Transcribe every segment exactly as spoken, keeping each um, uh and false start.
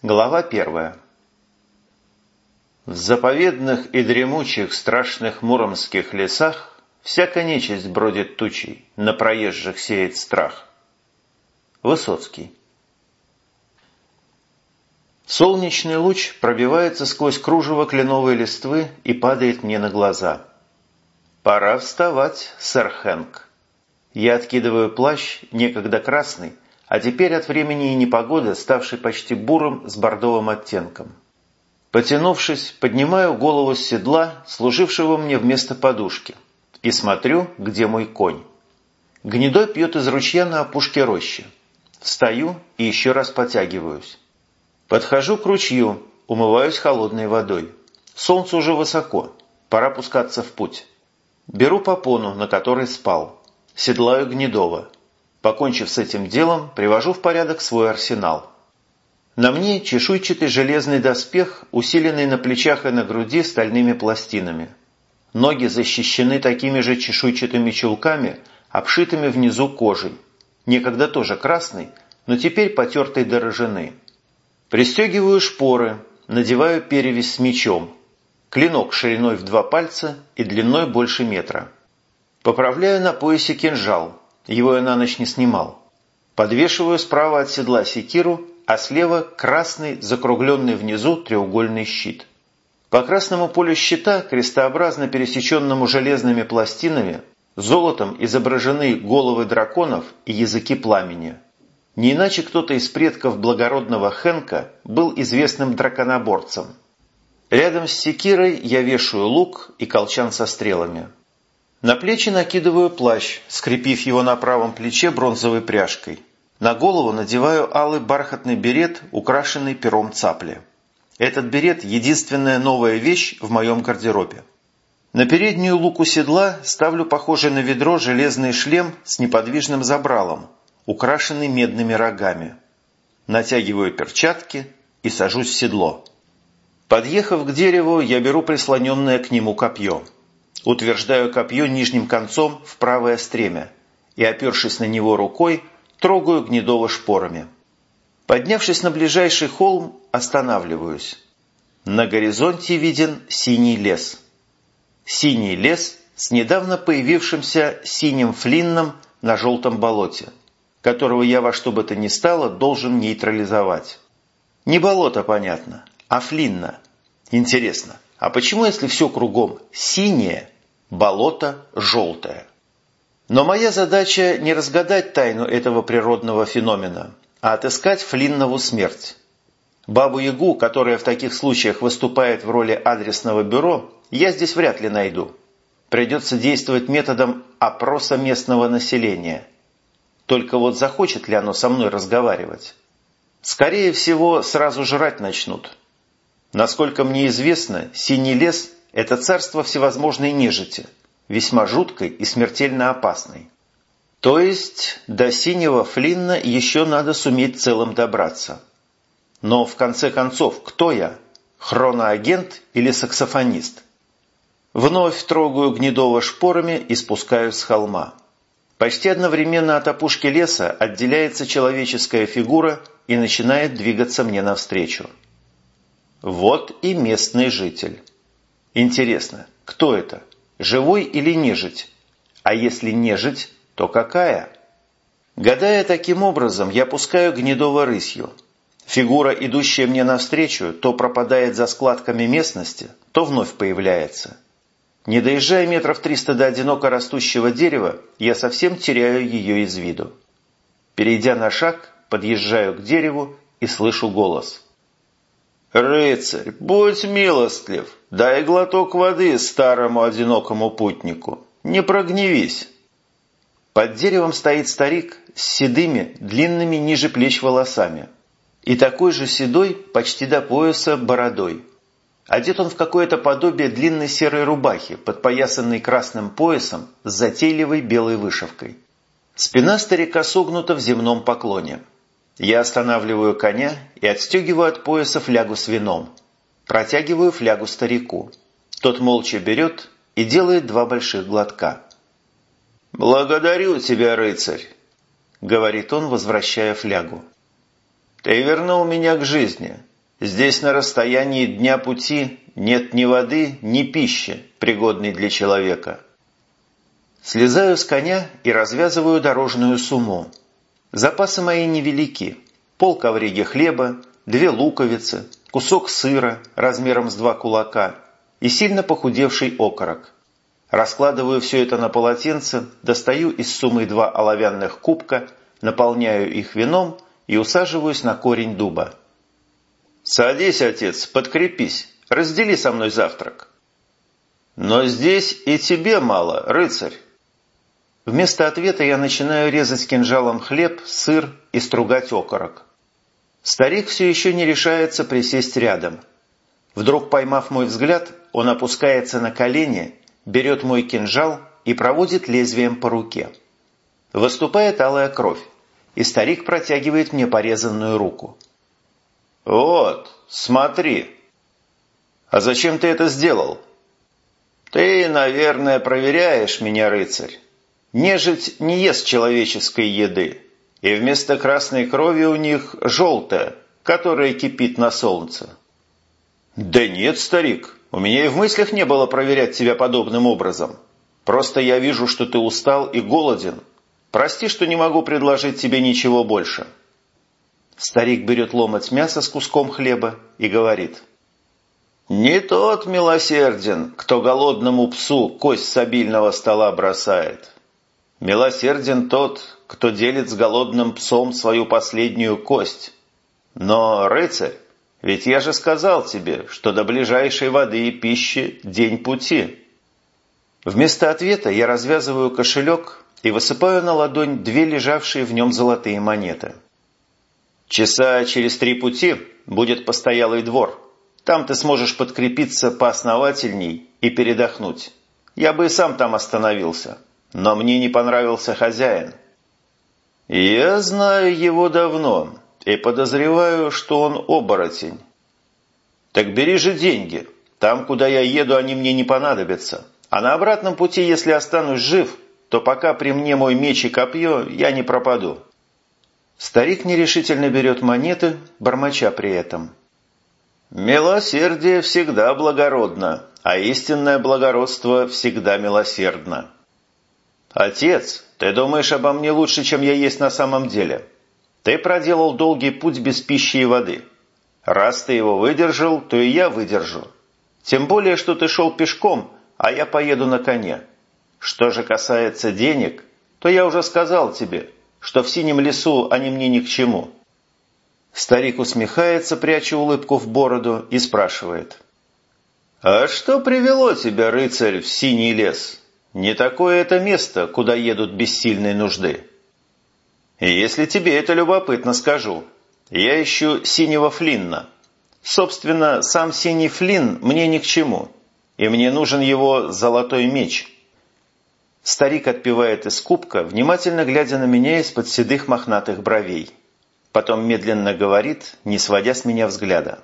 Глава первая. В заповедных и дремучих страшных муромских лесах всяка нечисть бродит тучей, на проезжих сеет страх. Высоцкий. Солнечный луч пробивается сквозь кружево кленовой листвы и падает мне на глаза. Пора вставать, сэр Хэнк. Я откидываю плащ, некогда красный, а теперь от времени и непогоды, ставший почти бурым с бордовым оттенком. Потянувшись, поднимаю голову с седла, служившего мне вместо подушки, и смотрю, где мой конь. Гнедой пьет из ручья на опушке рощи. Встаю и еще раз потягиваюсь. Подхожу к ручью, умываюсь холодной водой. Солнце уже высоко, пора пускаться в путь. Беру попону, на которой спал. Седлаю Гнедова. Покончив с этим делом, привожу в порядок свой арсенал. На мне чешуйчатый железный доспех, усиленный на плечах и на груди стальными пластинами. Ноги защищены такими же чешуйчатыми чулками, обшитыми внизу кожей. Некогда тоже красной, но теперь потертой до рыжины. Пристегиваю шпоры, надеваю перевязь с мечом. Клинок шириной в два пальца и длиной больше метра. Поправляю на поясе кинжал. Его я на ночь не снимал. Подвешиваю справа от седла секиру, а слева красный, закругленный внизу треугольный щит. По красному полю щита, крестообразно пересеченному железными пластинами, золотом изображены головы драконов и языки пламени. Не иначе кто-то из предков благородного Хэнка был известным драконоборцем. Рядом с секирой я вешаю лук и колчан со стрелами. На плечи накидываю плащ, скрепив его на правом плече бронзовой пряжкой. На голову надеваю алый бархатный берет, украшенный пером цапли. Этот берет – единственная новая вещь в моем гардеробе. На переднюю луку седла ставлю похожий на ведро железный шлем с неподвижным забралом, украшенный медными рогами. Натягиваю перчатки и сажусь в седло. Подъехав к дереву, я беру прислоненное к нему копье. Утверждаю копье нижним концом в правое стремя и, опершись на него рукой, трогаю Гнедова шпорами. Поднявшись на ближайший холм, останавливаюсь. На горизонте виден синий лес. Синий лес с недавно появившимся синим флинном на желтом болоте, которого я во что бы то ни стало должен нейтрализовать. Не болото, понятно, а флинна. Интересно, а почему, если все кругом синее, болото желтое? Но моя задача не разгадать тайну этого природного феномена, а отыскать Флиннову смерть. Бабу-ягу, которая в таких случаях выступает в роли адресного бюро, я здесь вряд ли найду. Придется действовать методом опроса местного населения. Только вот захочет ли оно со мной разговаривать? Скорее всего, сразу жрать начнут. Насколько мне известно, Синий лес – это царство всевозможной нежити, весьма жуткой и смертельно опасной. То есть до синего флинна еще надо суметь целым добраться. Но в конце концов, кто я? Хроноагент или саксофонист? Вновь трогаю Гнедова шпорами и спускаюсь с холма. Почти одновременно от опушки леса отделяется человеческая фигура и начинает двигаться мне навстречу. Вот и местный житель. Интересно, кто это? Живой или нежить? А если нежить, то какая? Гадая таким образом, я пускаю Гнедова рысью. Фигура, идущая мне навстречу, то пропадает за складками местности, то вновь появляется. Не доезжая метров триста до одиноко растущего дерева, я совсем теряю ее из виду. Перейдя на шаг, подъезжаю к дереву и слышу голос. «Рыцарь, будь милостлив, дай глоток воды старому одинокому путнику, не прогневись». Под деревом стоит старик с седыми, длинными ниже плеч волосами и такой же седой, почти до пояса, бородой. Одет он в какое-то подобие длинной серой рубахи, подпоясанной красным поясом с затейливой белой вышивкой. Спина старика согнута в земном поклоне. Я останавливаю коня и отстегиваю от пояса флягу с вином. Протягиваю флягу старику. Тот молча берет и делает два больших глотка. «Благодарю тебя, рыцарь», — говорит он, возвращая флягу. «Ты вернул меня к жизни. Здесь на расстоянии дня пути нет ни воды, ни пищи, пригодной для человека. Слезаю с коня и развязываю дорожную сумму. Запасы мои невелики. Пол ковриги хлеба, две луковицы, кусок сыра размером с два кулака и сильно похудевший окорок. Раскладываю все это на полотенце, достаю из суммы два оловянных кубка, наполняю их вином и усаживаюсь на корень дуба. «Садись, отец, подкрепись, раздели со мной завтрак». «Но здесь и тебе мало, рыцарь». Вместо ответа я начинаю резать кинжалом хлеб, сыр и стругать окорок. Старик все еще не решается присесть рядом. Вдруг, поймав мой взгляд, он опускается на колени, берет мой кинжал и проводит лезвием по руке. Выступает алая кровь, и старик протягивает мне порезанную руку. «Вот, смотри». «А зачем ты это сделал?» «Ты, наверное, проверяешь меня, рыцарь. Нежить не ест человеческой еды, и вместо красной крови у них желтая, которая кипит на солнце». «Да нет, старик, у меня и в мыслях не было проверять тебя подобным образом. Просто я вижу, что ты устал и голоден. Прости, что не могу предложить тебе ничего больше». Старик берет ломоть мяса с куском хлеба и говорит: «Не тот милосерден, кто голодному псу кость с обильного стола бросает. Милосерден тот, кто делит с голодным псом свою последнюю кость. Но, рыцарь, ведь я же сказал тебе, что до ближайшей воды и пищи день пути». Вместо ответа я развязываю кошелек и высыпаю на ладонь две лежавшие в нем золотые монеты. «Часа через три пути будет постоялый двор. Там ты сможешь подкрепиться поосновательней и передохнуть. Я бы и сам там остановился, но мне не понравился хозяин». «Я знаю его давно и подозреваю, что он оборотень». «Так бери же деньги. Там, куда я еду, они мне не понадобятся. А на обратном пути, если останусь жив, то пока при мне мой меч и копье, я не пропаду». Старик нерешительно берет монеты, бормоча при этом: «Милосердие всегда благородно, а истинное благородство всегда милосердно». «Отец, ты думаешь обо мне лучше, чем я есть на самом деле. Ты проделал долгий путь без пищи и воды. Раз ты его выдержал, то и я выдержу. Тем более, что ты шел пешком, а я поеду на коне. Что же касается денег, то я уже сказал тебе, что в синем лесу они мне ни к чему». Старик усмехается, пряча улыбку в бороду, и спрашивает: «А что привело тебя, рыцарь, в синий лес? Не такое это место, куда едут без сильной нужды». «Если тебе это любопытно, скажу. Я ищу синего Флинна. Собственно, сам синий Флинн мне ни к чему, и мне нужен его золотой меч». Старик отпивает из кубка, внимательно глядя на меня из-под седых мохнатых бровей. Потом медленно говорит, не сводя с меня взгляда: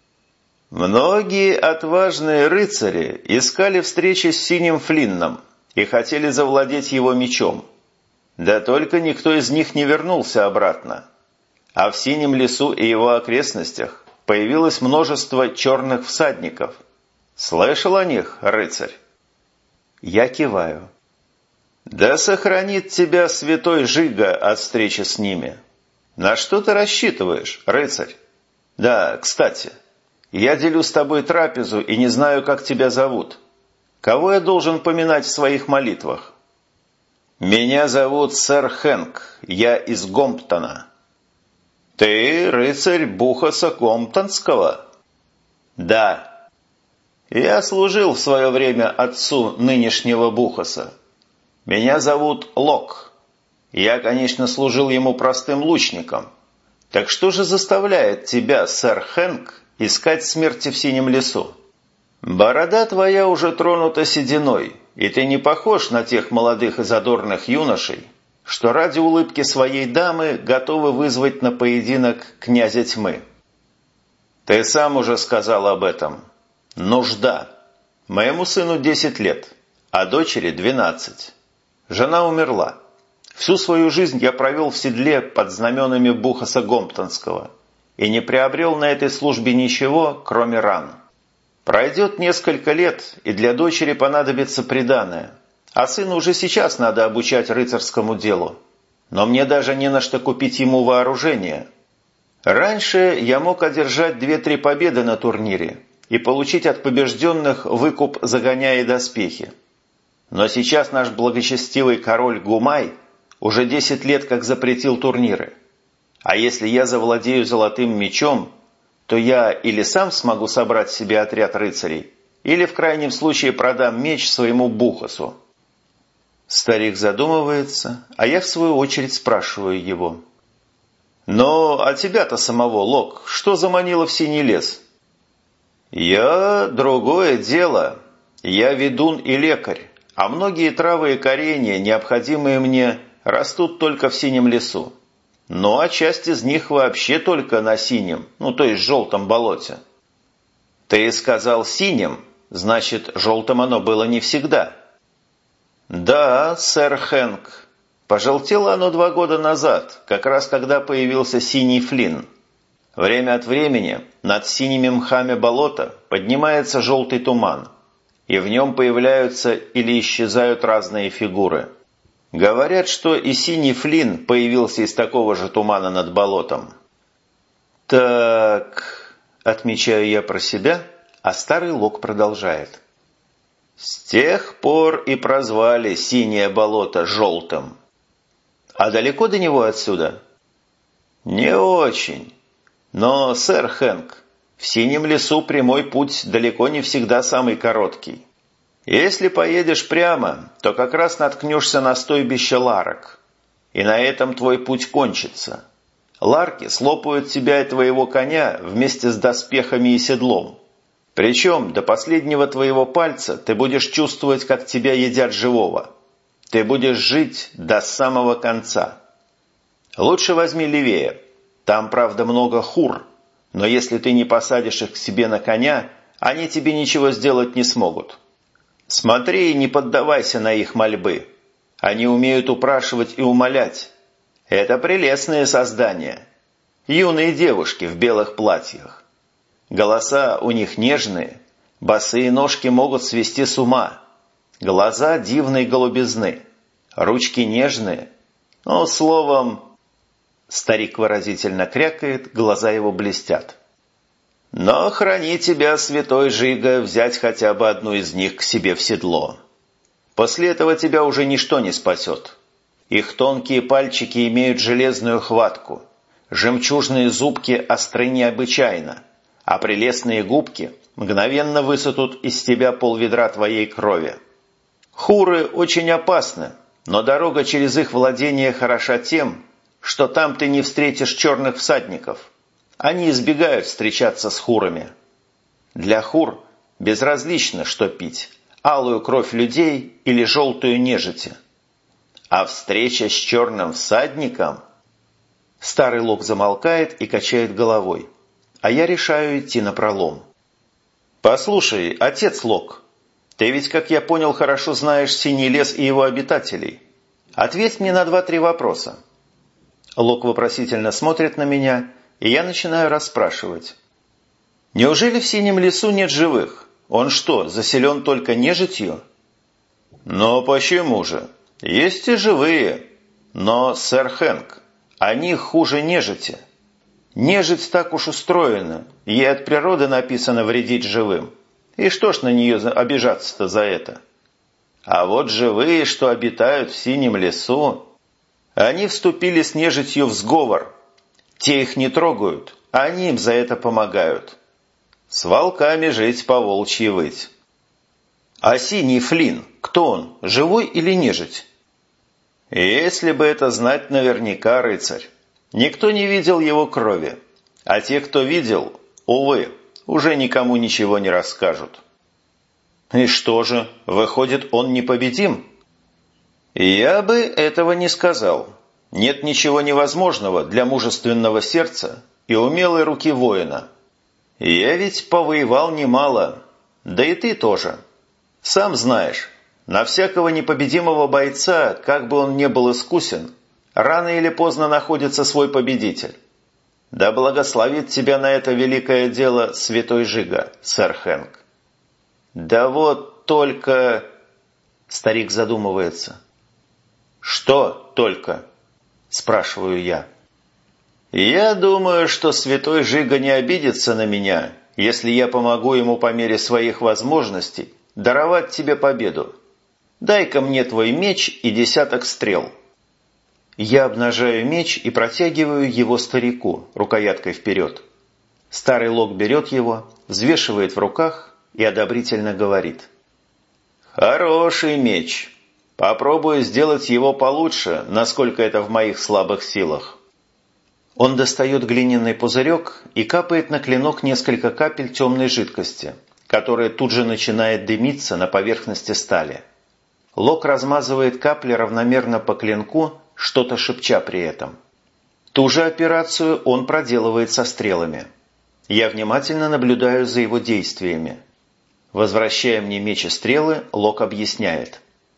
«Многие отважные рыцари искали встречи с синим Флинном и хотели завладеть его мечом. Да только никто из них не вернулся обратно. А в синем лесу и его окрестностях появилось множество черных всадников. Слышал о них, рыцарь?» Я киваю. «Да сохранит тебя святой Жига от встречи с ними. На что ты рассчитываешь, рыцарь? Да, кстати, я делю с тобой трапезу и не знаю, как тебя зовут. Кого я должен поминать в своих молитвах?» «Меня зовут сэр Хэнк, я из Гомптона». «Ты рыцарь Бухаса Гомптонского?» «Да. Я служил в свое время отцу нынешнего Бухаса. Меня зовут Лок. Я, конечно, служил ему простым лучником. Так что же заставляет тебя, сэр Хэнк, искать смерти в синем лесу? Борода твоя уже тронута сединой, и ты не похож на тех молодых и задорных юношей, что ради улыбки своей дамы готовы вызвать на поединок князя тьмы. Ты сам уже сказал об этом. Нужда. Моему сыну десять лет, а дочери двенадцать. Жена умерла. Всю свою жизнь я провел в седле под знаменами Бухаса Гомптонского. и не приобрел на этой службе ничего, кроме ран. Пройдет несколько лет, и для дочери понадобится приданое, а сыну уже сейчас надо обучать рыцарскому делу. Но мне даже не на что купить ему вооружение. Раньше я мог одержать две-три победы на турнире и получить от побежденных выкуп, загоняя доспехи. Но сейчас наш благочестивый король Гумай уже десять лет как запретил турниры. А если я завладею золотым мечом, то я или сам смогу собрать себе отряд рыцарей, или в крайнем случае продам меч своему Бухасу. Старик задумывается, а я в свою очередь спрашиваю его. «Но а тебя-то самого, Лок, что заманило в Синий лес?» «Я другое дело. Я ведун и лекарь, а многие травы и коренья, необходимые мне, растут только в Синем лесу. Ну а часть из них вообще только на синем, ну то есть желтом болоте». «Ты сказал синим, значит, желтым оно было не всегда». «Да, сэр Хэнк. Пожелтело оно два года назад, как раз когда появился синий флин. Время от времени над синими мхами болота поднимается желтый туман, и в нем появляются или исчезают разные фигуры. Говорят, что и синий флин появился из такого же тумана над болотом». «Так», — отмечаю я про себя, а старый Лок продолжает. «С тех пор и прозвали синее болото желтым». «А далеко до него отсюда?» «Не очень. Но, сэр Хэнк, в Синем лесу прямой путь далеко не всегда самый короткий. Если поедешь прямо, то как раз наткнешься на стойбище ларок. И на этом твой путь кончится. Ларки слопают тебя и твоего коня вместе с доспехами и седлом. Причем до последнего твоего пальца ты будешь чувствовать, как тебя едят живого. Ты будешь жить до самого конца. Лучше возьми левее. Там, правда, много хур, но если ты не посадишь их к себе на коня, они тебе ничего сделать не смогут. Смотри и не поддавайся на их мольбы. Они умеют упрашивать и умолять. Это прелестные создания. Юные девушки в белых платьях. Голоса у них нежные, босые ножки могут свести с ума. Глаза дивной голубизны, ручки нежные. Ну, словом, старик выразительно крякает, глаза его блестят. Но храни тебя, святой Жига, взять хотя бы одну из них к себе в седло. После этого тебя уже ничто не спасет. Их тонкие пальчики имеют железную хватку, жемчужные зубки остры необычайно, а прелестные губки мгновенно высотут из тебя полведра твоей крови. Хуры очень опасны, но дорога через их владение хороша тем, что там ты не встретишь черных всадников. Они избегают встречаться с хурами. Для хур безразлично, что пить – алую кровь людей или желтую нежити. А встреча с черным всадником… Старый Лок замолкает и качает головой, а я решаю идти напролом. «Послушай, отец Лок, ты ведь, как я понял, хорошо знаешь Синий лес и его обитателей. Ответь мне на два-три вопроса». Лок вопросительно смотрит на меня, и я начинаю расспрашивать. «Неужели в Синем лесу нет живых? Он что, заселен только нежитью?» «Но почему же? Есть и живые. Но, сэр Хэнк, они хуже нежити. Нежить так уж устроена, ей от природы написано вредить живым. И что ж на нее обижаться-то за это? А вот живые, что обитают в Синем лесу, они вступили с нежитью в сговор. Те их не трогают, а они им за это помогают. С волками жить, по волчьи выть». «А синий флин, кто он, живой или нежить?» «Если бы это знать наверняка, рыцарь. Никто не видел его крови, а те, кто видел, увы, уже никому ничего не расскажут». «И что же, выходит, он непобедим?» «Я бы этого не сказал. Нет ничего невозможного для мужественного сердца и умелой руки воина. Я ведь повоевал немало, да и ты тоже. Сам знаешь, на всякого непобедимого бойца, как бы он ни был искусен, рано или поздно находится свой победитель. Да благословит тебя на это великое дело святой Жига, сэр Хэнк. Да вот только... Старик задумывается. Что только? Спрашиваю я. Я думаю, что святой Жига не обидится на меня, если я помогу ему по мере своих возможностей даровать тебе победу. Дай-ка мне твой меч и десяток стрел. Я обнажаю меч и протягиваю его старику рукояткой вперед. Старый Лок берет его, взвешивает в руках и одобрительно говорит. Хороший меч. Попробую сделать его получше, насколько это в моих слабых силах. Он достает глиняный пузырек и капает на клинок несколько капель темной жидкости, которая тут же начинает дымиться на поверхности стали. Лок размазывает капли равномерно по клинку, что-то шепча при этом. Ту же операцию он проделывает со стрелами. Я внимательно наблюдаю за его действиями. Возвращая мне меч и стрелы, Лок объясняет.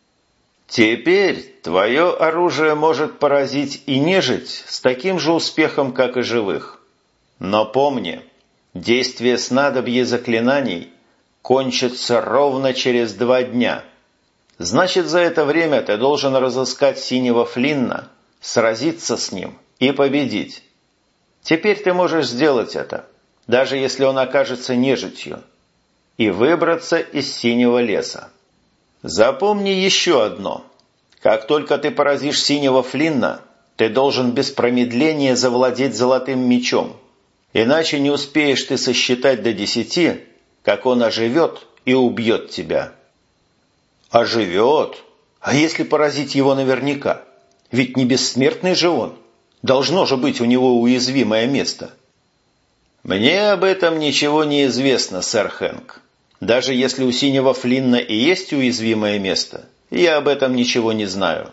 «Теперь твое оружие может поразить и нежить с таким же успехом, как и живых. Но помни, действие снадобья заклинаний кончится ровно через два дня. Значит, за это время ты должен разыскать синего Флинна, сразиться с ним и победить. Теперь ты можешь сделать это, даже если он окажется нежитью, и выбраться из синего леса. Запомни еще одно. Как только ты поразишь синего Флинна, ты должен без промедления завладеть золотым мечом, иначе не успеешь ты сосчитать до десяти, как он оживет и убьет тебя». «Оживет? А если поразить его наверняка? Ведь не бессмертный же он. Должно же быть у него уязвимое место». «Мне об этом ничего не известно, сэр Хэнк. Даже если у синего Флинна и есть уязвимое место, я об этом ничего не знаю».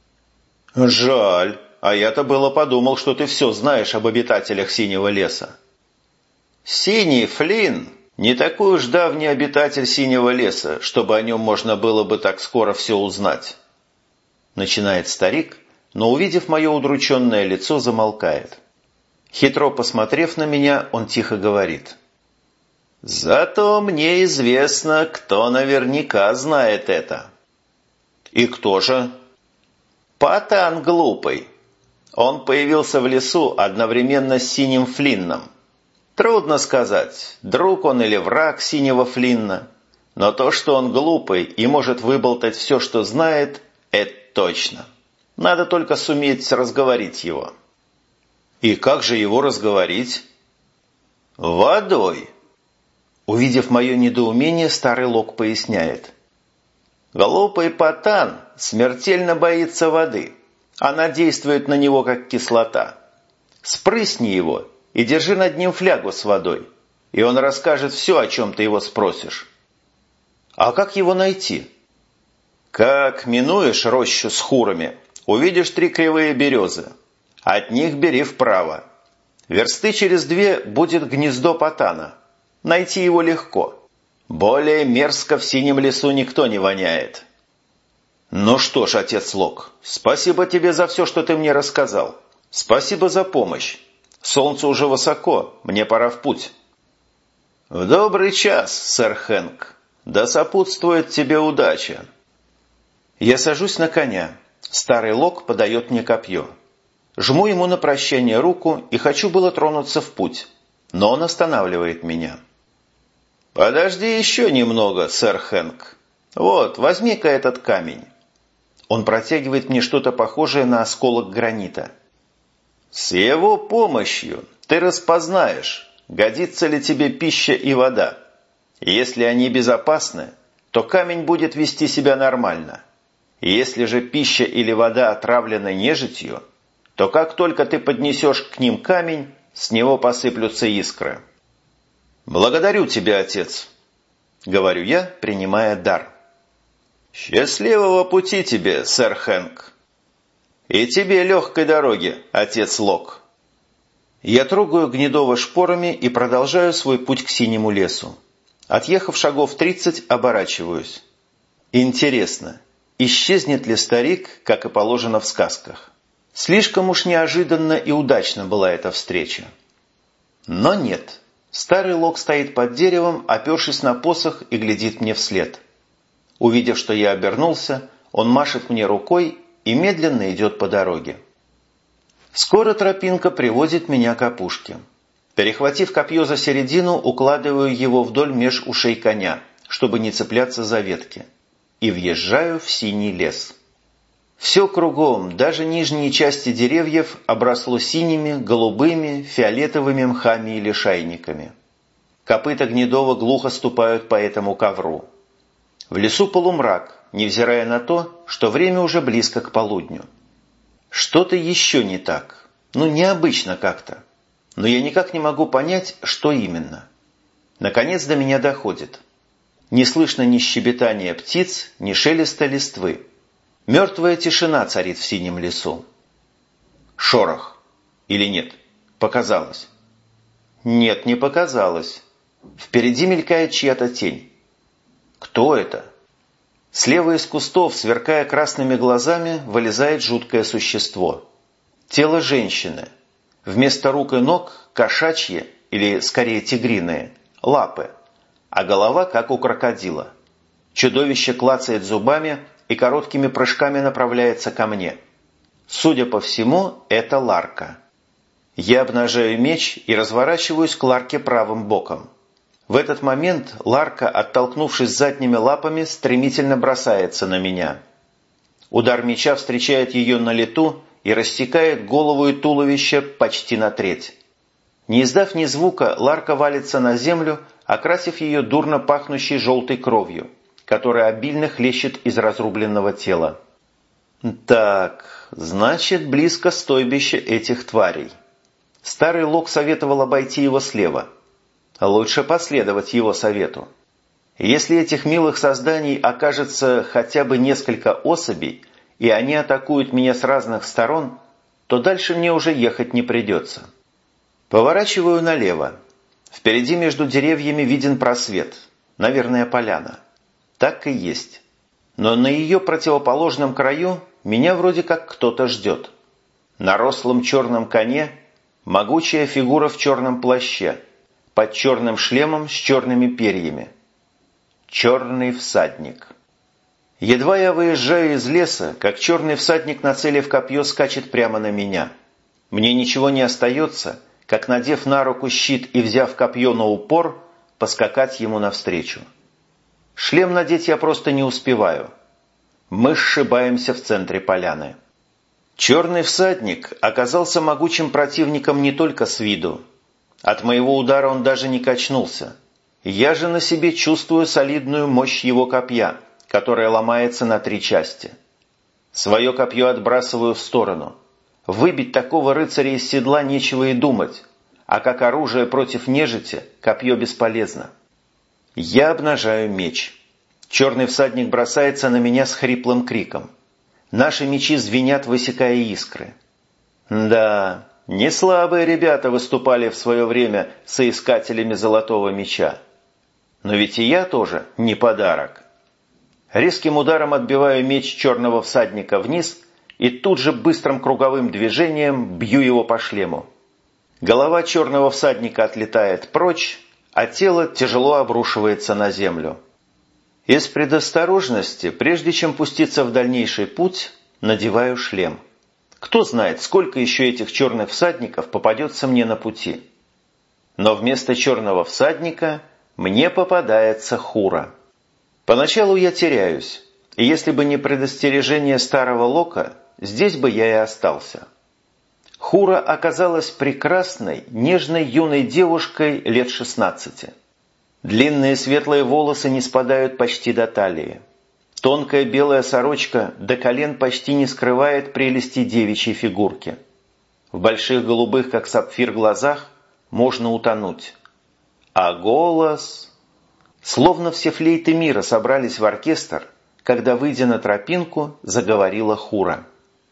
«Жаль, а я-то было подумал, что ты все знаешь об обитателях синего леса». «Синий Флинн не такой уж давний обитатель синего леса, чтобы о нем можно было бы так скоро все узнать». Начинает старик, но, увидев мое удрученное лицо, замолкает. Хитро посмотрев на меня, он тихо говорит. «Зато мне известно, кто наверняка знает это». «И кто же?» «Патан глупый. Он появился в лесу одновременно с синим Флинном. Трудно сказать, друг он или враг синего Флинна, но то, что он глупый и может выболтать все, что знает, это точно. Надо только суметь разговорить его». «И как же его разговорить?» «Водой». Увидев мое недоумение, старый Лок поясняет. «Глупый Патан смертельно боится воды. Она действует на него, как кислота. Спрысни его и держи над ним флягу с водой, и он расскажет все, о чем ты его спросишь». «А как его найти?» «Как минуешь рощу с хурами, увидишь три кривые березы. От них бери вправо. Версты через две будет гнездо Патана. Найти его легко. Более мерзко в синем лесу никто не воняет». «Ну что ж, отец Лок, спасибо тебе за все, что ты мне рассказал. Спасибо за помощь. Солнце уже высоко, мне пора в путь». «В добрый час, сэр Хэнк. Да сопутствует тебе удача». Я сажусь на коня. Старый Лок подает мне копье. Жму ему на прощание руку и хочу было тронуться в путь, но он останавливает меня. «Подожди еще немного, сэр Хэнк. Вот, возьми-ка этот камень». Он протягивает мне что-то похожее на осколок гранита. «С его помощью ты распознаешь, годится ли тебе пища и вода. Если они безопасны, то камень будет вести себя нормально. Если же пища или вода отравлены нежитью, то как только ты поднесешь к ним камень, с него посыплются искры». «Благодарю тебя, отец», — говорю я, принимая дар. «Счастливого пути тебе, сэр Хэнк. И тебе легкой дороги, отец Лок». Я трогаю Гнедова шпорами и продолжаю свой путь к синему лесу. Отъехав шагов тридцать, оборачиваюсь. Интересно, исчезнет ли старик, как и положено в сказках? Слишком уж неожиданно и удачно была эта встреча. Но нет. Старый Лок стоит под деревом, опершись на посох, и глядит мне вслед. Увидев, что я обернулся, он машет мне рукой и медленно идет по дороге. Скоро тропинка приводит меня к опушке. Перехватив копье за середину, укладываю его вдоль меж ушей коня, чтобы не цепляться за ветки, и въезжаю в синий лес. Все кругом, даже нижние части деревьев, обросло синими, голубыми, фиолетовыми мхами и лишайниками. Копыта Гнедова глухо ступают по этому ковру. В лесу полумрак, невзирая на то, что время уже близко к полудню. Что-то еще не так, ну необычно как-то, но я никак не могу понять, что именно. Наконец до меня доходит. Не слышно ни щебетания птиц, ни шелеста листвы. Мертвая тишина царит в синем лесу. Шорох. Или нет? Показалось. Нет, не показалось. Впереди мелькает чья-то тень. Кто это? Слева из кустов, сверкая красными глазами, вылезает жуткое существо. Тело женщины. Вместо рук и ног кошачьи, или скорее тигриные, лапы, а голова как у крокодила. Чудовище клацает зубами и короткими прыжками направляется ко мне. Судя по всему, это Ларка. Я обнажаю меч и разворачиваюсь к Ларке правым боком. В этот момент Ларка, оттолкнувшись задними лапами, стремительно бросается на меня. Удар меча встречает ее на лету и рассекает голову и туловище почти на треть. Не издав ни звука, Ларка валится на землю, окрасив ее дурно пахнущей желтой кровью, которая обильно хлещет из разрубленного тела. Так, значит, близко стойбище этих тварей. Старый Лок советовал обойти его слева. Лучше последовать его совету. Если этих милых созданий окажется хотя бы несколько особей, и они атакуют меня с разных сторон, то дальше мне уже ехать не придется. Поворачиваю налево. Впереди между деревьями виден просвет, наверное, поляна. Так и есть. Но на ее противоположном краю меня вроде как кто-то ждет. На рослом черном коне могучая фигура в черном плаще, под черным шлемом с черными перьями. Черный всадник. Едва я выезжаю из леса, как черный всадник, нацелив копье, скачет прямо на меня. Мне ничего не остается, как, надев на руку щит и взяв копье на упор, поскакать ему навстречу. Шлем надеть я просто не успеваю. Мы сшибаемся в центре поляны. Черный всадник оказался могучим противником не только с виду. От моего удара он даже не качнулся. Я же на себе чувствую солидную мощь его копья, которая ломается на три части. Свое копье отбрасываю в сторону. Выбить такого рыцаря из седла нечего и думать, а как оружие против нежити копье бесполезно. Я обнажаю меч. Черный всадник бросается на меня с хриплым криком. Наши мечи звенят, высекая искры. Да, не слабые ребята выступали в свое время соискателями золотого меча. Но ведь и я тоже не подарок. Резким ударом отбиваю меч черного всадника вниз и тут же быстрым круговым движением бью его по шлему. Голова черного всадника отлетает прочь, а тело тяжело обрушивается на землю. Из предосторожности, прежде чем пуститься в дальнейший путь, надеваю шлем. Кто знает, сколько еще этих черных всадников попадется мне на пути. Но вместо черного всадника мне попадается Хура. Поначалу я теряюсь, и если бы не предостережение старого Лока, здесь бы я и остался. Хура оказалась прекрасной, нежной юной девушкой лет шестнадцати. Длинные светлые волосы не спадают почти до талии. Тонкая белая сорочка до колен почти не скрывает прелести девичьей фигурки. В больших голубых, как сапфир, глазах можно утонуть. А голос... Словно все флейты мира собрались в оркестр, когда, выйдя на тропинку, заговорила Хура.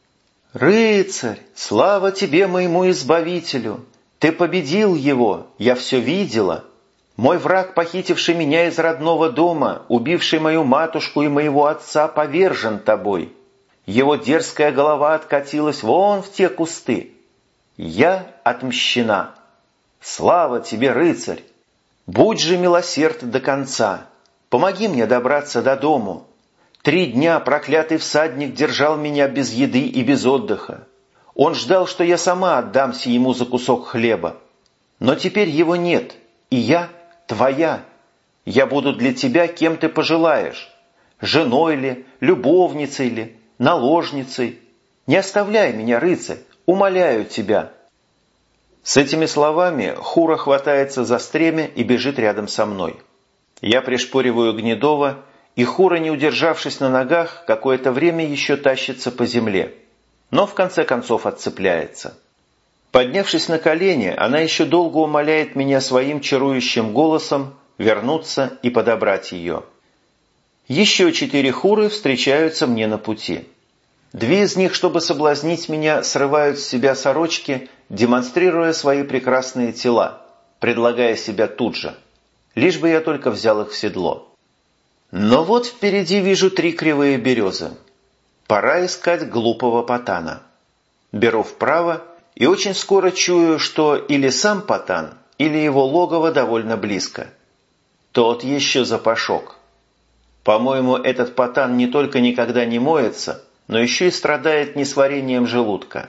«Рыцарь, слава тебе, моему избавителю! Ты победил его, я все видела. Мой враг, похитивший меня из родного дома, убивший мою матушку и моего отца, повержен тобой. Его дерзкая голова откатилась вон в те кусты. Я отмщена. Слава тебе, рыцарь! Будь же милосерд до конца! Помоги мне добраться до дому! Три дня проклятый всадник держал меня без еды и без отдыха. Он ждал, что я сама отдамся ему за кусок хлеба. Но теперь его нет, и я твоя. Я буду для тебя кем ты пожелаешь. Женой ли, любовницей ли, наложницей. Не оставляй меня, рыцарь, умоляю тебя». С этими словами Хура хватается за стремя и бежит рядом со мной. Я пришпориваю Гнедова, и Хура, не удержавшись на ногах, какое-то время еще тащится по земле, но в конце концов отцепляется. Поднявшись на колени, она еще долго умоляет меня своим чарующим голосом вернуться и подобрать ее. Еще четыре Хуры встречаются мне на пути. Две из них, чтобы соблазнить меня, срывают с себя сорочки, демонстрируя свои прекрасные тела, предлагая себя тут же, лишь бы я только взял их в седло. Но вот впереди вижу три кривые березы. Пора искать глупого Потана. Беру вправо и очень скоро чую, что или сам Потан, или его логово довольно близко. Тот еще запашок. По-моему, этот Потан не только никогда не моется, но еще и страдает несварением желудка.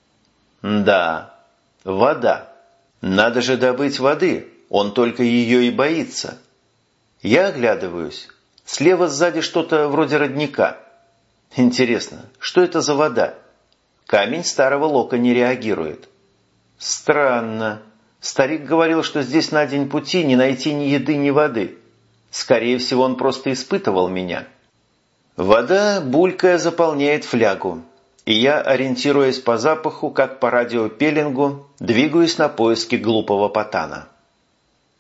Да, вода. Надо же добыть воды, он только ее и боится. Я оглядываюсь. Слева сзади что-то вроде родника. Интересно, что это за вода? Камень старого лока не реагирует. Странно. Старик говорил, что здесь на день пути не найти ни еды, ни воды. Скорее всего, он просто испытывал меня. Вода, булькая, заполняет флягу, и я, ориентируясь по запаху, как по радиопеллингу, двигаюсь на поиски глупого Потана.